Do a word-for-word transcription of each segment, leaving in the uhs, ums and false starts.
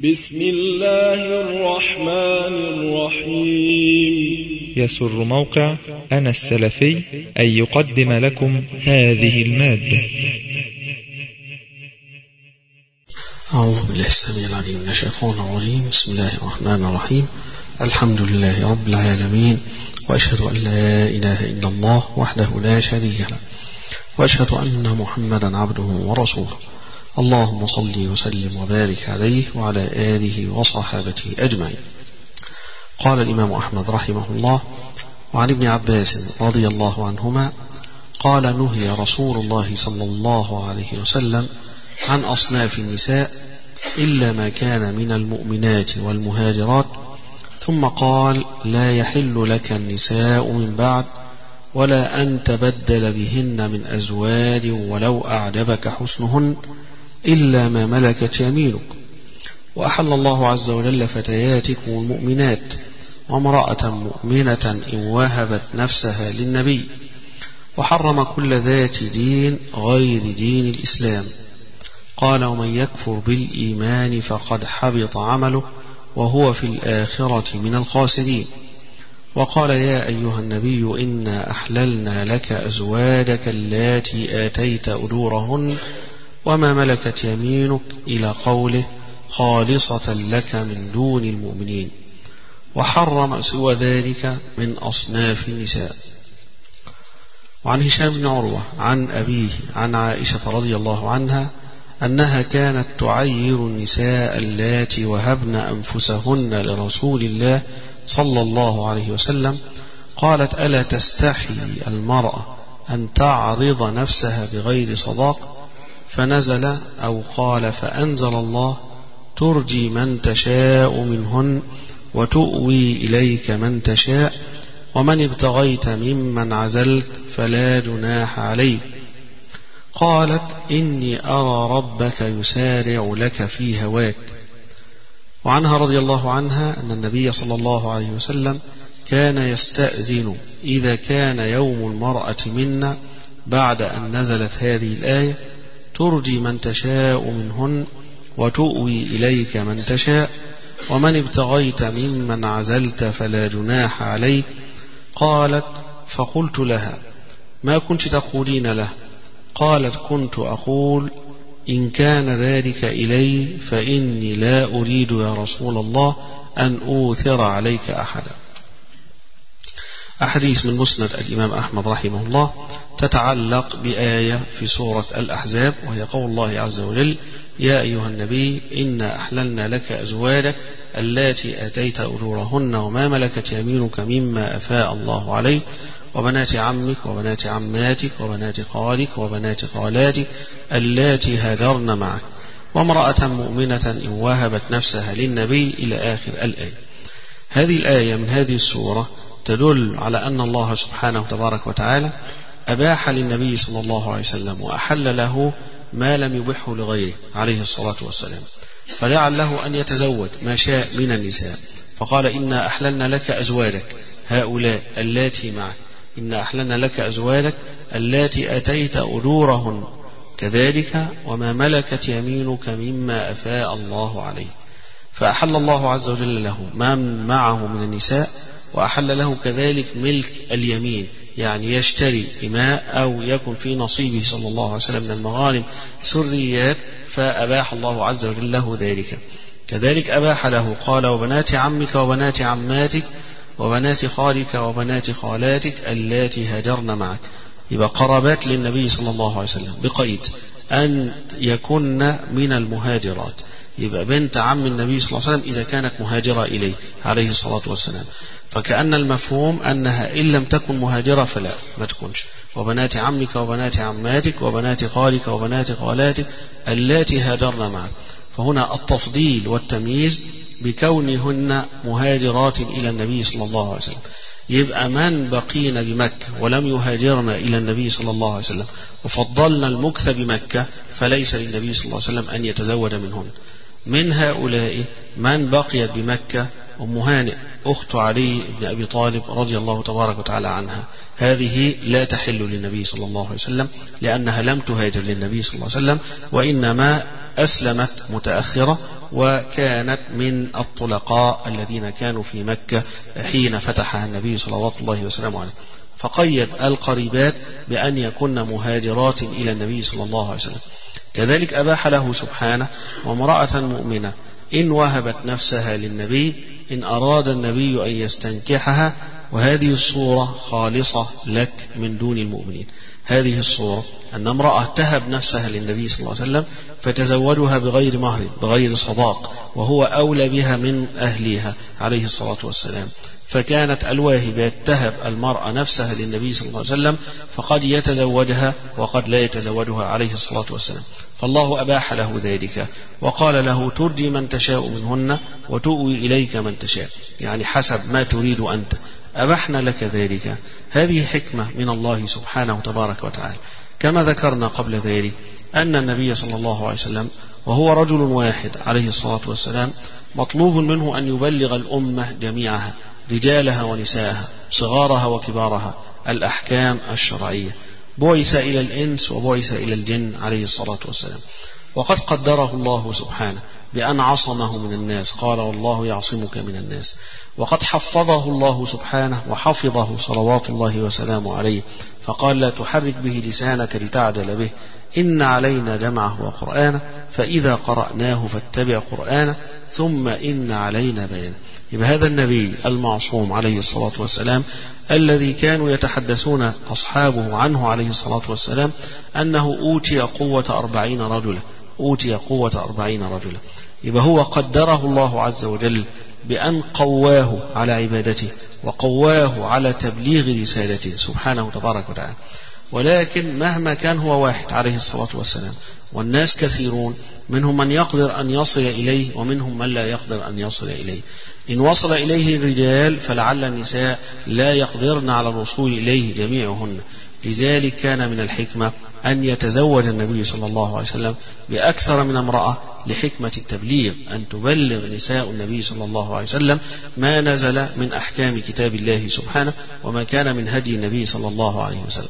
بسم الله الرحمن الرحيم. يسر موقع أنا السلفي أن يقدم لكم هذه المادة. أعوذ بالله السميع العليم من الشيطان الرجيم. بسم الله الرحمن الرحيم. الحمد لله رب العالمين، وأشهد أن لا إله إلا الله وحده لا شريك له، وأشهد أن محمدا عبده ورسوله. اللهم صل وسلم وبارك عليه وعلى آله وصحابته أجمعين. قال الإمام أحمد رحمه الله: وعن ابن عباس رضي الله عنهما قال: نهي رسول الله صلى الله عليه وسلم عن أصناف النساء إلا ما كان من المؤمنات والمهاجرات، ثم قال: لا يحل لك النساء من بعد، ولا أن تبدل بهن من أزواج ولو أعجبك حسنهن إلا ما ملكت يمينك. وأحل الله عز وجل فتياتكم المؤمنات وامرأة مؤمنة إن وهبت نفسها للنبي، وحرم كل ذات دين غير دين الإسلام. قال: ومن يكفر بالإيمان فقد حبط عمله وهو في الآخرة من الخاسرين. وقال: يا أيها النبي إنا أحللنا لك أزواجك اللاتي آتيت أجورهن وما ملكت يمينك إلى قوله: خالصة لك من دون المؤمنين. وحرم سوى ذلك من أصناف النساء. وعن هشام بن عروة عن أبيه عن عائشة رضي الله عنها أنها كانت تعير النساء اللاتي وهبن أنفسهن لرسول الله صلى الله عليه وسلم. قالت: ألا تستحي المرأة أن تعرض نفسها بغير صداق؟ فنزل أو قال فأنزل الله: ترجي من تشاء منهن وتؤوي إليك من تشاء، ومن ابتغيت ممن عزلت فلا جناح عليك. قالت: إني أرى ربك يسارع لك في هواك. وعنها رضي الله عنها أن النبي صلى الله عليه وسلم كان يستأذن إذا كان يوم المرأة منا بعد أن نزلت هذه الآية: ترجي من تشاء منهن وتؤوي إليك من تشاء، ومن ابتغيت ممن عزلت فلا جناح عليك. قالت: فقلت لها: ما كنت تقولين له؟ قالت: كنت أقول: إن كان ذلك إلي فإني لا أريد يا رسول الله أن أوثر عليك أحدا. أحاديث من مسند الإمام أحمد رحمه الله تتعلق بآية في سورة الأحزاب، وهي قول الله عز وجل: يا أيها النبي إنا أحللنا لك أزواجك اللاتي آتيت أجورهن وما ملكت يمينك مما أفاء الله عليك، وبنات عمك وبنات عماتك وبنات خالك وبنات خالاتك اللاتي هاجرن معك، وامرأة مؤمنة إن وهبت نفسها للنبي إلى آخر الآية. هذه الآية من هذه السورة تدل على أن الله سبحانه تبارك وتعالى أباح للنبي صلى الله عليه وسلم وأحل له ما لم يبحه لغيره عليه الصلاة والسلام، فجعل له أن يتزوج ما شاء من النساء. فقال: إنا أحللنا لك أزواجك هؤلاء اللاتي معك، إنا أحللنا لك أزواجك اللاتي أتيت أجورهن، كذلك وما ملكت يمينك مما أفاء الله عليه. فأحل الله عز وجل له ما معه من النساء، وأحل له كذلك ملك اليمين، يعني يشتري إماء أو يكن في نصيبه صلى الله عليه وسلم من المغانم سريات، فأباح الله عز وجل له ذلك. كذلك أباح له، قال: وبنات عمك وبنات عماتك وبنات خالك وبنات خالاتك اللاتي هاجرن معك. يبقى قرابات للنبي صلى الله عليه وسلم بقيد أن يكن من المهاجرات. يبقى بنت عم النبي صلى الله عليه وسلم إذا كانت مهاجرة إليه عليه الصلاة والسلام، فكأن المفهوم أنها إن لم تكن مهاجرة فلا ما تكونش. وبنات عمك وبنات عماتك وبنات خالك وبنات خالاتك اللاتي هاجرن معك. فهنا التفضيل والتمييز بكونهن مهاجرات إلى النبي صلى الله عليه وسلم. يبقى من بقين بمكة ولم يهاجرن إلى النبي صلى الله عليه وسلم وفضلنا المكث بمكة، فليس للنبي صلى الله عليه وسلم أن يتزوج منهن. من هؤلاء من بقيت بمكة أم هانئ أخت علي بن أبي طالب رضي الله تبارك وتعالى عنها، هذه لا تحل للنبي صلى الله عليه وسلم لأنها لم تهاجر للنبي صلى الله عليه وسلم، وإنما أسلمت متأخرة وكانت من الطلقاء الذين كانوا في مكة حين فتحها النبي صلوات الله وسلامه عليه، فقيد القريبات بأن يكن مهاجرات إلى النبي صلى الله عليه وسلم. كذلك أباح له سبحانه وامرأة مؤمنة إن وهبت نفسها للنبي إن أراد النبي أن يستنكحها، وهذه الصورة خالصة لك من دون المؤمنين. هذه الصورة أن امرأة تهب نفسها للنبي صلى الله عليه وسلم فتزوجها بغير مهر بغير صداق، وهو أولى بها من أهلها عليه الصلاة والسلام، فكانت الواهبات تهب المرأة نفسها للنبي صلى الله عليه وسلم، فقد يتزوجها وقد لا يتزوجها عليه الصلاة والسلام، فالله أباح له ذلك وقال له ترجي من تشاء منهن وتؤوي إليك من تشاء، يعني حسب ما تريد أنت أبحنا لك ذلك. هذه حكمة من الله سبحانه تبارك وتعالى. كما ذكرنا قبل ذلك أن النبي صلى الله عليه وسلم وهو رجل واحد عليه الصلاة والسلام مطلوب منه أن يبلغ الأمة جميعها رجالها ونساءها صغارها وكبارها الأحكام الشرعية. بعث إلى الإنس وبعث إلى الجن عليه الصلاة والسلام، وقد قدره الله سبحانه بأن عصمه من الناس، قال والله يعصمك من الناس، وقد حفظه الله سبحانه وحفظه صلوات الله وسلامه عليه، فقال لا تحرك به لسانك لتعجل به إن علينا جمعه وقرآنه فإذا قرأناه فاتبع قرآنه ثم إن علينا بيانه. يبقى هذا النبي المعصوم عليه الصلاة والسلام الذي كانوا يتحدثون أصحابه عنه عليه الصلاة والسلام أنه أوتي قوة أربعين رجلا أوتي قوة أربعين رجلا. يبقى هو قدره الله عز وجل بأن قواه على عبادته وقواه على تبليغ رسالته سبحانه تبارك وتعالى. ولكن مهما كان هو واحد عليه الصلاة والسلام والناس كثيرون، منهم من يقدر أن يصل إليه ومنهم من لا يقدر أن يصل إليه. إن وصل إليه الرجال فلعل النساء لا يقدرن على الوصول إليه جميعهن، لذلك كان من الحكمة أن يتزوج النبي صلى الله عليه وسلم بأكثر من امرأة لحكمة التبليغ، أن تبلغ نساء النبي صلى الله عليه وسلم ما نزل من أحكام كتاب الله سبحانه وما كان من هدي النبي صلى الله عليه وسلم.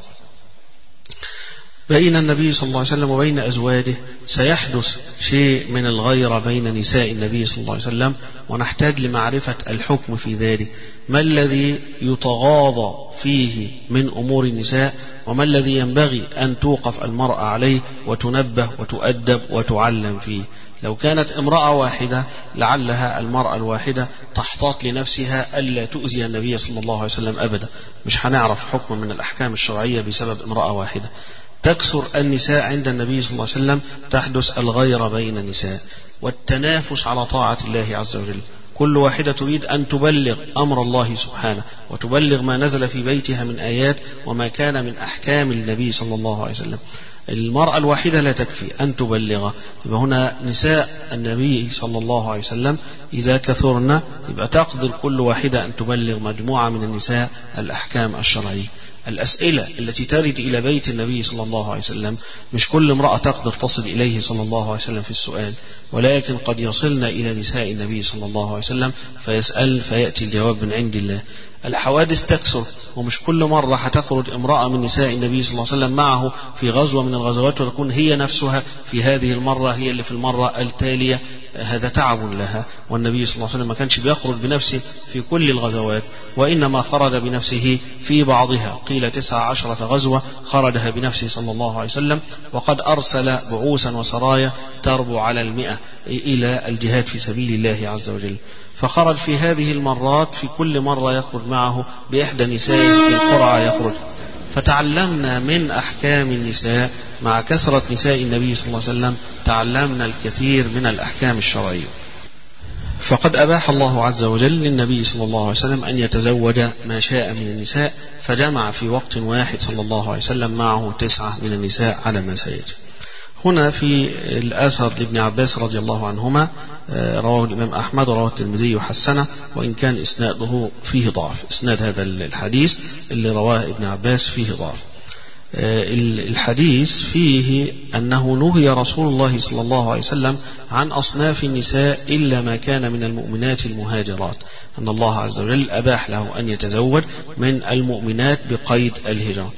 بين النبي صلى الله عليه وسلم وبين أزواجه سيحدث شيء من الغيرة بين نساء النبي صلى الله عليه وسلم، ونحتاج لمعرفة الحكم في ذلك. ما الذي يتغاضى فيه من أمور النساء، وما الذي ينبغي أن توقف المرأة عليه وتنبه وتؤدب وتعلم فيه. لو كانت امرأة واحدة لعلها المرأة الواحدة تحتاط لنفسها ألا تؤذي النبي صلى الله عليه وسلم أبدا، مش هنعرف حكم من الأحكام الشرعية بسبب امرأة واحدة. تكثر النساء عند النبي صلى الله عليه وسلم، تحدث الغيرة بين النساء والتنافس على طاعة الله عز وجل. كل واحدة تريد أن تبلغ أمر الله سبحانه وتبلغ ما نزل في بيتها من آيات وما كان من أحكام النبي صلى الله عليه وسلم. المرأة الواحدة لا تكفي أن تبلغ. يبقى هنا نساء النبي صلى الله عليه وسلم إذا كثرنا يبقى تقدر كل واحدة أن تبلغ مجموعة من النساء الأحكام الشرعية. الأسئلة التي ترد إلى بيت النبي صلى الله عليه وسلم مش كل امرأة تقدر تصل إليه صلى الله عليه وسلم في السؤال، ولكن قد يصلن إلى نساء النبي صلى الله عليه وسلم فيسأل فيأتي الجواب من عند الله. الحوادث تكثر، ومش كل مرة هتخرج امرأة من نساء النبي صلى الله عليه وسلم معه في غزوة من الغزوات وتكون هي نفسها في هذه المرة هي اللي في المرة التالية. هذا تعب لها، والنبي صلى الله عليه وسلم ما كانش بيخرج بنفسه في كل الغزوات، وإنما خرج بنفسه في بعضها. قيل تسعة عشرة غزوة خرجها بنفسه صلى الله عليه وسلم، وقد أرسل بعوثا وسرايا تربو على المئة إلى الجهاد في سبيل الله عز وجل. فخرج في هذه المرات في كل مرة يخرج معه بإحدى نسائه في القرعة يخرج. فتعلمنا من أحكام النساء مع كثرة نساء النبي صلى الله عليه وسلم، تعلمنا الكثير من الأحكام الشرعية. فقد أباح الله عز وجل للنبي صلى الله عليه وسلم أن يتزوج ما شاء من النساء، فجمع في وقت واحد صلى الله عليه وسلم معه تسعة من النساء على ما سيأتي. هنا في الأثر لابن عباس رضي الله عنهما رواه الإمام أحمد ورواه الترمذي وحسنه، وإن كان إسناده فيه ضعف. إسناد هذا الحديث اللي رواه ابن عباس فيه ضعف. الحديث فيه أنه نهي رسول الله صلى الله عليه وسلم عن أصناف النساء إلا ما كان من المؤمنات المهاجرات، أن الله عز وجل أباح له أن يتزوج من المؤمنات بقيد الهجرة.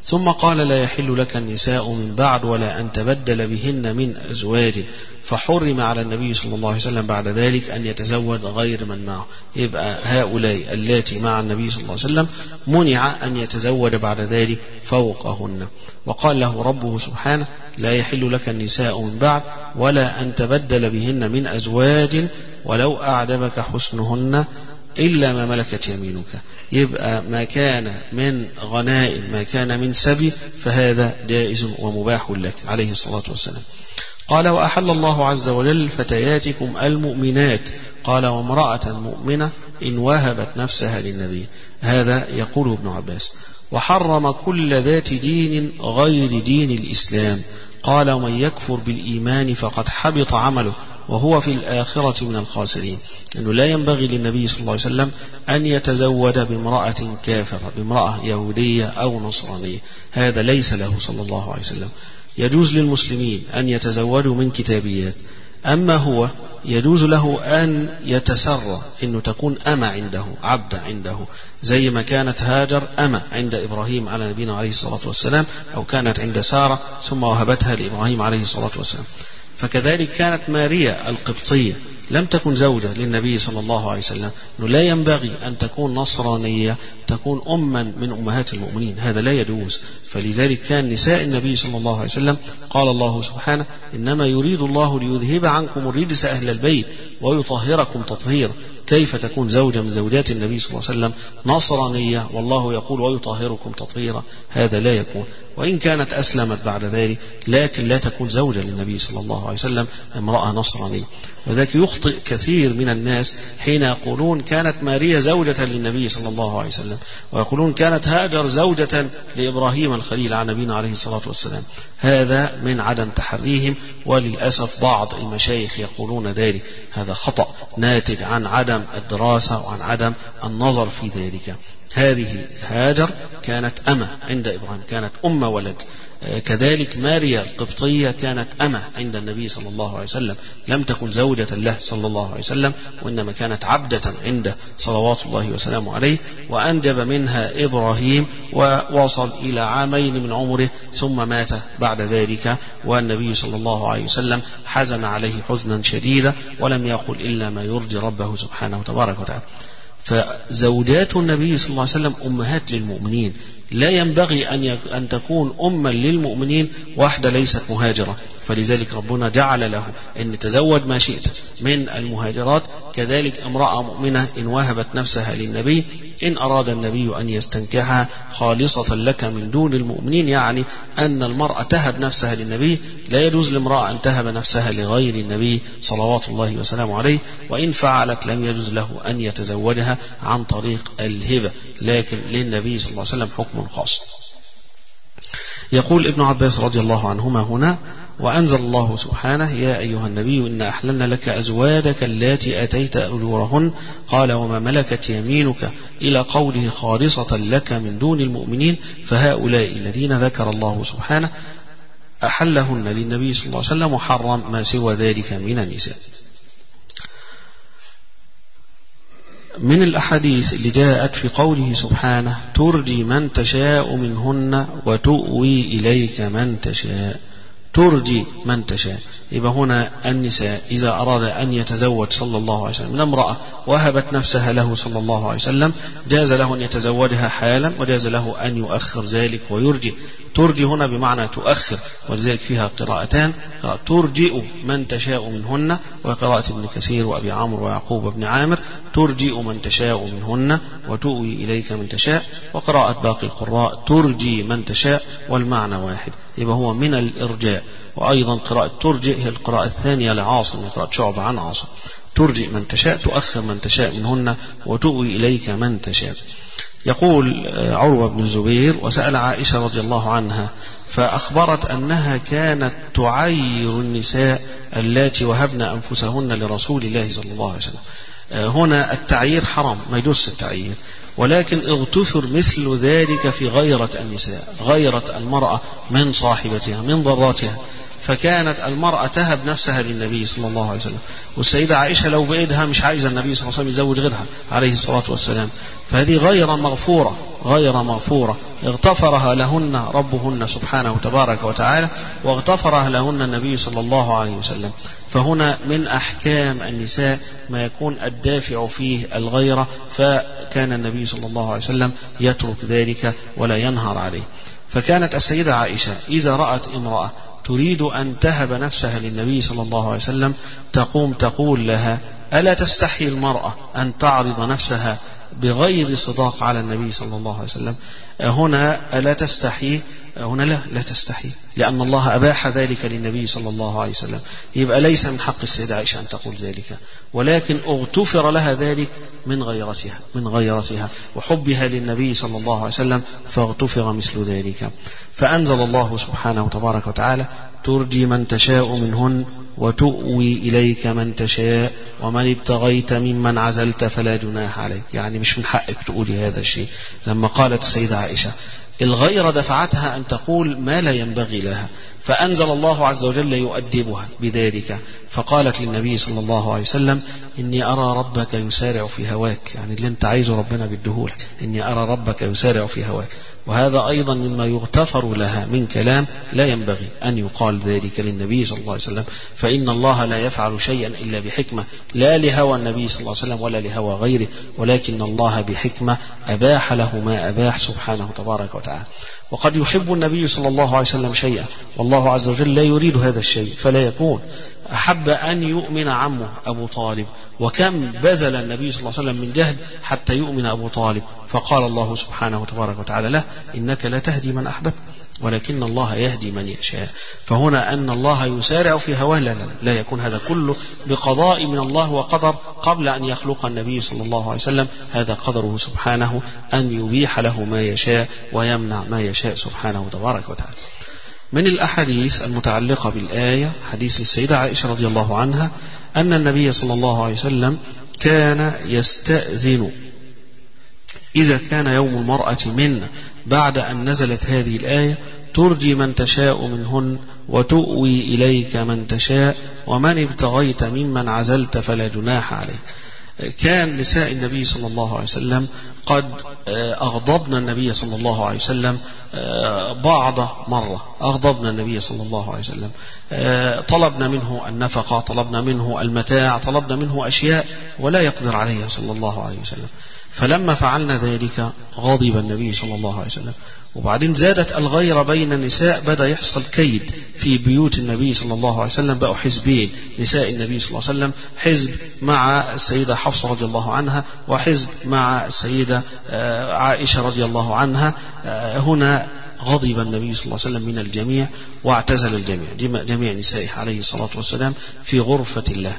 ثم قال لا يحل لك النساء من بعد ولا أن تبدل بهن من أزواج، فحرم على النبي صلى الله عليه وسلم بعد ذلك أن يتزوج غير من معه. يبقى هؤلاء اللاتي مع النبي صلى الله عليه وسلم منع أن يتزوج بعد ذلك فوقهن. وقال له ربه سبحانه لا يحل لك النساء من بعد ولا أن تبدل بهن من أزواج ولو أعجبك حسنهن إلا ما ملكت يمينك. يبقى ما كان من غنائم ما كان من سبي فهذا جائز ومباح لك عليه الصلاة والسلام. قال وأحل الله عز وجل فتياتكم المؤمنات، قال وامرأة مؤمنة إن وهبت نفسها للنبي. هذا يقول ابن عباس. وحرم كل ذات دين غير دين الإسلام، قال ومن يكفر بالإيمان فقد حبط عمله وهو في الآخرة من الخاسرين. أنه لا ينبغي للنبي صلى الله عليه وسلم أن يتزوج بامرأة كافرة، بامرأة يهودية أو نصرانية، هذا ليس له صلى الله عليه وسلم. يجوز للمسلمين أن يتزوجوا من كتابيات، أما هو يجوز له أن يتسرى أنه تكون أمة عنده، عبد عنده، زي ما كانت هاجر أمة عند إبراهيم على نبينا عليه الصلاة والسلام، أو كانت عند سارة ثم وهبتها لإبراهيم عليه الصلاة والسلام. فكذلك كانت ماريا القبطية لم تكن زوجة للنبي صلى الله عليه وسلم، أنه لا ينبغي أن تكون نصرانية تكون أما من أمهات المؤمنين، هذا لا يجوز. فلذلك كان نساء النبي صلى الله عليه وسلم قال الله سبحانه إنما يريد الله ليذهب عنكم الرجس أهل البيت ويطهركم تطهيرا. كيف تكون زوجة من زوجات النبي صلى الله عليه وسلم نصرانية والله يقول ويطهركم تطهيرا؟ هذا لا يكون. وإن كانت أسلمت بعد ذلك لكن لا تكون زوجة للنبي صلى الله عليه وسلم امرأة نصرانية. وذلك يخطئ كثير من الناس حين يقولون كانت ماريا زوجة للنبي صلى الله عليه وسلم، ويقولون كانت هاجر زوجة لإبراهيم الخليل على نبينا عليه الصلاة والسلام. هذا من عدم تحريهم، وللأسف بعض المشايخ يقولون ذلك. هذا خطأ ناتج عن عدم الدراسة وعن عدم النظر في ذلك. هذه هاجر كانت أمة عند إبراهيم، كانت أم ولد. كذلك ماريا القبطية كانت أمة عند النبي صلى الله عليه وسلم، لم تكن زوجة له صلى الله عليه وسلم، وإنما كانت عبدة عنده صلوات الله وسلامه عليه. وأنجب منها إبراهيم ووصل إلى عامين من عمره ثم مات بعد ذلك، والنبي صلى الله عليه وسلم حزن عليه حزنا شديدا ولم يقل إلا ما يرضي ربه سبحانه وتبارك وتعالى. فزوجات النبي صلى الله عليه وسلم أمهات للمؤمنين، لا ينبغي أن أن تكون أما للمؤمنين واحدة ليست مهاجرة. فلذلك ربنا جعل له أن تزوج ما شئت من المهاجرات، كذلك امرأة مؤمنة إن وهبت نفسها للنبي إن أراد النبي أن يستنكحها خالصة لك من دون المؤمنين، يعني أن المرأة تهب نفسها للنبي. لا يجوز لامرأة أن تهب نفسها لغير النبي صلوات الله وسلامه عليه، وإن فعلت لم يجوز له أن يتزوجها عن طريق الهبة، لكن للنبي صلى الله عليه وسلم حكم خاص. يقول ابن عباس رضي الله عنهما هنا وأنزل الله سبحانه يا أيها النبي إن أحللنا لك أزواجك اللاتي أتيت أجورهن، قال وما ملكت يمينك إلى قوله خالصة لك من دون المؤمنين، فهؤلاء الذين ذكر الله سبحانه أحلهن للنبي صلى الله عليه وسلم وحرم ما سوى ذلك من النساء. من الأحاديث اللي جاءت في قوله سبحانه ترجي من تشاء منهن وتؤوي إليك من تشاء، ترجي من تشاء. يبقى هنا النساء إذا أراد أن يتزوج صلى الله عليه وسلم من امرأة وهبت نفسها له صلى الله عليه وسلم جاز له أن يتزوجها حالا، وجاز له أن يؤخر ذلك ويرجي. ترجي هنا بمعنى تؤخر، ولذلك فيها قراءتان، ترجئ من تشاء منهن وقراءة ابن كثير وأبي عمرو ويعقوب بن عامر ترجئ من تشاء منهن وتؤوي إليك من تشاء، وقراءة باقي القراء ترجي من تشاء والمعنى واحد، يبقى هو من الإرجاء. وأيضا قراءة ترجئ هي القراءة الثانية لعاصم، قراءة شعبة عن عاصم، ترجئ من تشاء تؤخر من تشاء منهن وتؤوي إليك من تشاء. يقول عروة بن الزبير وسأل عائشة رضي الله عنها فأخبرت أنها كانت تعير النساء اللاتي وهبن أنفسهن لرسول الله صلى الله عليه وسلم. هنا التعيير حرام، ما يجوز التعيير، ولكن اغتفر مثل ذلك في غيرة النساء، غيرة المرأة من صاحبتها من ضراتها. فكانت المرأة تهب نفسها للنبي صلى الله عليه وسلم. والسيدة عائشة لو بإيدها مش عايزة النبي صلى الله عليه وسلم يزوج غيرها عليه الصلاة والسلام، فهذه غير مغفورة غير مغفورة اغتفرها لهن ربهن سبحانه تبارك وتعالى، واغتفرها لهن النبي صلى الله عليه وسلم. فهنا من أحكام النساء ما يكون الدافع فيه الغيرة، فكان النبي صلى الله عليه وسلم يترك ذلك ولا ينهر عليه. فكانت السيدة عائشة إذا رأت امرأة تريد أن تهب نفسها للنبي صلى الله عليه وسلم تقوم تقول لها: ألا تستحي المرأة أن تعرض نفسها بغير صداق على النبي صلى الله عليه وسلم؟ هنا ألا تستحي، هنا لا لا تستحي، لأن الله أباح ذلك للنبي صلى الله عليه وسلم. يبقى ليس من حق السيدة عائشة أن تقول ذلك، ولكن اغتفر لها ذلك من غيرتها من غيرتها وحبها للنبي صلى الله عليه وسلم، فاغتفر مثل ذلك. فأنزل الله سبحانه تبارك وتعالى: ترجي من تشاء منهن وتؤوي إليك من تشاء ومن ابتغيت ممن عزلت فلا جناح عليك. يعني مش من حقك تقولي هذا الشيء. لما قالت السيدة عائشة الغيرة دفعتها أن تقول ما لا ينبغي لها، فأنزل الله عز وجل يؤدبها بذلك، فقالت للنبي صلى الله عليه وسلم: إني أرى ربك يسارع في هواك، يعني اللي أنت عايزه ربنا بالدهولك، إني أرى ربك يسارع في هواك. وهذا أيضا مما يغتفر لها من كلام لا ينبغي أن يقال ذلك للنبي صلى الله عليه وسلم، فإن الله لا يفعل شيئا إلا بحكمة، لا لهوى النبي صلى الله عليه وسلم ولا لهوى غيره، ولكن الله بحكمة أباح له ما أباح سبحانه تبارك وتعالى. وقد يحب النبي صلى الله عليه وسلم شيئا والله عز وجل لا يريد هذا الشيء فلا يكون. أحب أن يؤمن عمه أبو طالب، وكم بذل النبي صلى الله عليه وسلم من جهد حتى يؤمن أبو طالب، فقال الله سبحانه تبارك وتعالى له: إنك لا تهدي من أحببت ولكن الله يهدي من يشاء. فهنا أن الله يسارع في هواه لا لا لا يكون هذا كله بقضاء من الله وقدر قبل أن يخلق النبي صلى الله عليه وسلم، هذا قدره سبحانه أن يبيح له ما يشاء ويمنع ما يشاء سبحانه تبارك وتعالى. من الأحاديث المتعلقة بالآية حديث السيدة عائشة رضي الله عنها أن النبي صلى الله عليه وسلم كان يستأذن إذا كان يوم المرأة منا بعد أن نزلت هذه الآية: ترجي من تشاء منهن وتؤوي إليك من تشاء ومن ابتغيت ممن عزلت فلا جناح عليك. كان نساء النبي صلى الله عليه وسلم قد أغضبنا النبي صلى الله عليه وسلم بعض مرة، أغضبنا النبي صلى الله عليه وسلم، طلبنا منه النفقة، طلبنا منه المتاع، طلبنا منه أشياء ولا يقدر عليها صلى الله عليه وسلم. فلما فعلنا ذلك غضب النبي صلى الله عليه وسلم. وبعدين زادت الغيرة بين النساء، بدأ يحصل كيد في بيوت النبي صلى الله عليه وسلم، بقوا حزبين نساء النبي صلى الله عليه وسلم، حزب مع السيدة حفصة رضي الله عنها وحزب مع السيدة عائشة رضي الله عنها. هنا غضب النبي صلى الله عليه وسلم من الجميع واعتزل الجميع جميع نسائه عليه الصلاة والسلام في غرفة الله.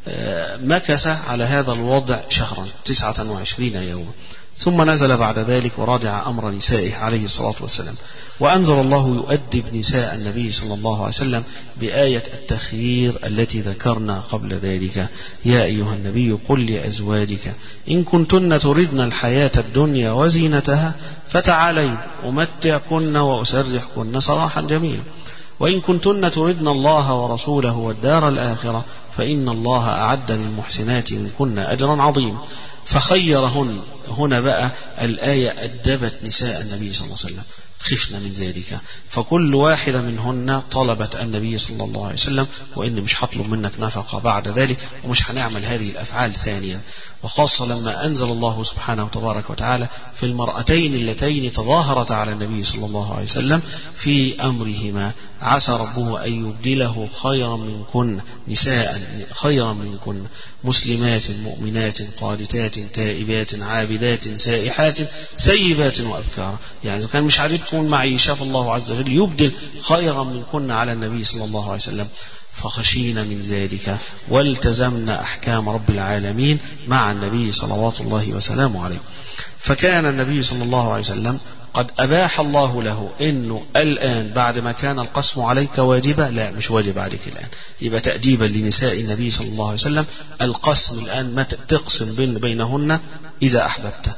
مكث على هذا الوضع شهرا تسعة وعشرين يوما، ثم نزل بعد ذلك وراجع أمر نسائه عليه الصلاة والسلام. وأنزل الله يؤدب نساء النبي صلى الله عليه وسلم بآية التخيير التي ذكرنا قبل ذلك: يا أيها النبي قل لأزواجك إن كنتن تردن الحياة الدنيا وزينتها فتعالين أمتعكن وأسرحكن سراحا جميلا، وإن كنتن تردن الله ورسوله والدار الآخرة فإن الله أعد للمحسنات منكن أجرا عظيما. فخيرهن. هنا بقى الآية أدبت نساء النبي صلى الله عليه وسلم، خفنا من ذلك، فكل واحدة منهن طلبت النبي صلى الله عليه وسلم: وإني مش هطلب منك نفقة بعد ذلك، ومش هنعمل هذه الأفعال ثانيا. وخاصة لما أنزل الله سبحانه تبارك وتعالى في المرأتين اللتين تظاهرت على النبي صلى الله عليه وسلم في أمرهما: عسى ربه أن يبدله خيرا منكن نساء خيرا منكن مسلمات مؤمنات قانتات تائبات عابدات سائحات سيبات وأبكارا. يعني إذا كان مش عاجبكم معيشة فالله عز وجل يبدل خيرا منكن على النبي صلى الله عليه وسلم. فخشينا من ذلك والتزمنا أحكام رب العالمين مع النبي صلوات الله وسلامه عليه. فكان النبي صلى الله عليه وسلم قد أباح الله له إنه الآن بعد ما كان القسم عليك واجبا، لا مش واجب عليك الآن، يبقى تأديبا لنساء النبي صلى الله عليه وسلم القسم الآن ما تقسم بين بينهن إذا أحببت،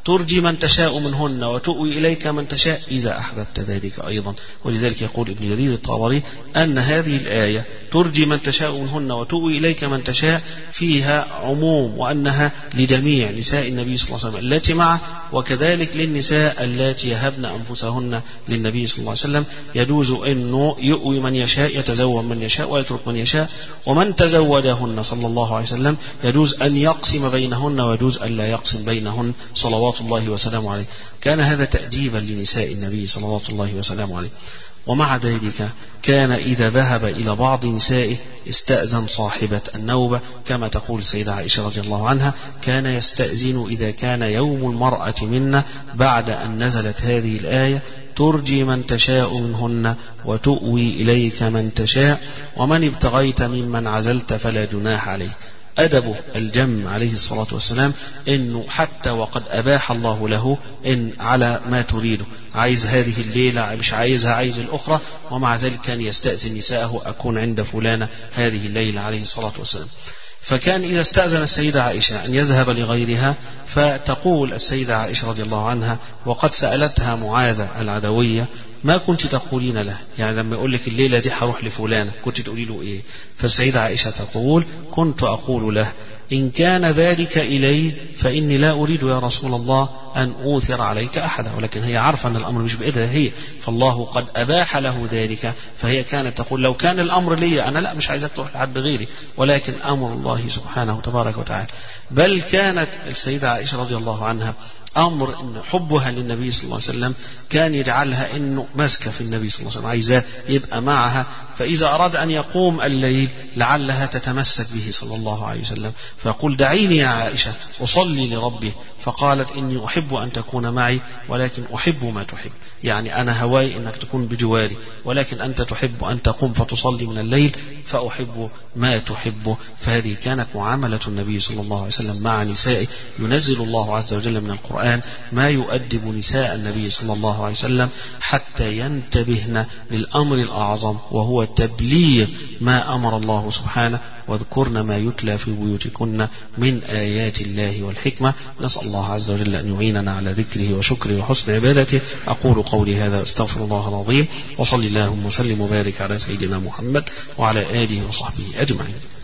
ترجي من تشاء منهن وتؤوي إليك من تشاء إذا أحببت ذلك أيضا. ولذلك يقول ابن جرير الطبري أن هذه الآية ترجي من تشاء منهن وتؤوي إليك من تشاء فيها عموم، وأنها لجميع نساء النبي صلى الله عليه وسلم التي معه، وكذلك للنساء التي يهبن أنفسهن للنبي صلى الله عليه وسلم. يجوز أنه يؤوي من يشاء، يتزوج من يشاء ويترك من يشاء، ومن تزوجهن صلى الله عليه وسلم يجوز أن يقسم بينهن ويجوز أن لا يقسم بينهن صلوات الله وسلامه عليه. كان هذا تأديبا لنساء النبي صلوات الله وسلامه عليه. ومع ذلك كان إذا ذهب إلى بعض نسائه استأذن صاحبة النوبة، كما تقول السيدة عائشة رضي الله عنها: كان يستأذن إذا كان يوم المرأة منا بعد أن نزلت هذه الآية: ترجي من تشاء منهن وتؤوي إليك من تشاء ومن ابتغيت ممن عزلت فلا جناح عليه. أدب الجم عليه الصلاة والسلام إنه حتى وقد أباح الله له إن على ما تريده، عايز هذه الليلة مش عايزها عايز الأخرى، ومع ذلك كان يستأذن نساءه: أكون عند فلانة هذه الليلة عليه الصلاة والسلام. فكان إذا استأذن السيدة عائشة أن يذهب لغيرها، فتقول السيدة عائشة رضي الله عنها وقد سألتها معاذة العدوية: ما كنت تقولين له؟ يعني لما يقول لك الليلة دي هروح لفلانة كنت تقولي له إيه؟ فالسيدة عائشة تقول: كنت أقول له: إن كان ذلك إلي فإني لا أريد يا رسول الله أن أوثر عليك أحدا. ولكن هي عارفة أن الأمر مش بإيدها هي، فالله قد أباح له ذلك، فهي كانت تقول: لو كان الأمر لي أنا لا مش عايزك تروح لحد غيري، ولكن أمر الله سبحانه تبارك وتعالى. بل كانت السيدة عائشة رضي الله عنها أمر إن حبها للنبي صلى الله عليه وسلم كان يجعلها إنه ماسكة في النبي صلى الله عليه وسلم، عايزاه يبقى معها، فإذا أراد أن يقوم الليل لعلها تتمسك به صلى الله عليه وسلم، فيقول: دعيني يا عائشة أصلي لربي. فقالت: إني أحب أن تكون معي ولكن أحب ما تحب، يعني أنا هواي إنك تكون بجواري، ولكن أنت تحب أن تقوم فتصلي من الليل، فأحب ما تحبه. فهذه كانت معاملة النبي صلى الله عليه وسلم مع نسائه. ينزل الله عز وجل من القرآن ما يؤدب نساء النبي صلى الله عليه وسلم حتى ينتبهن للأمر الأعظم، وهو تبليغ ما أمر الله سبحانه: واذكرن ما يتلى في بيوتكن من آيات الله والحكمة. نسأل الله عز وجل أن يعيننا على ذكره وشكره وحسن عبادته. أقول قولي هذا واستغفر الله العظيم، وصلي اللهم وسلم وبارك على سيدنا محمد وعلى آله وصحبه أجمعين.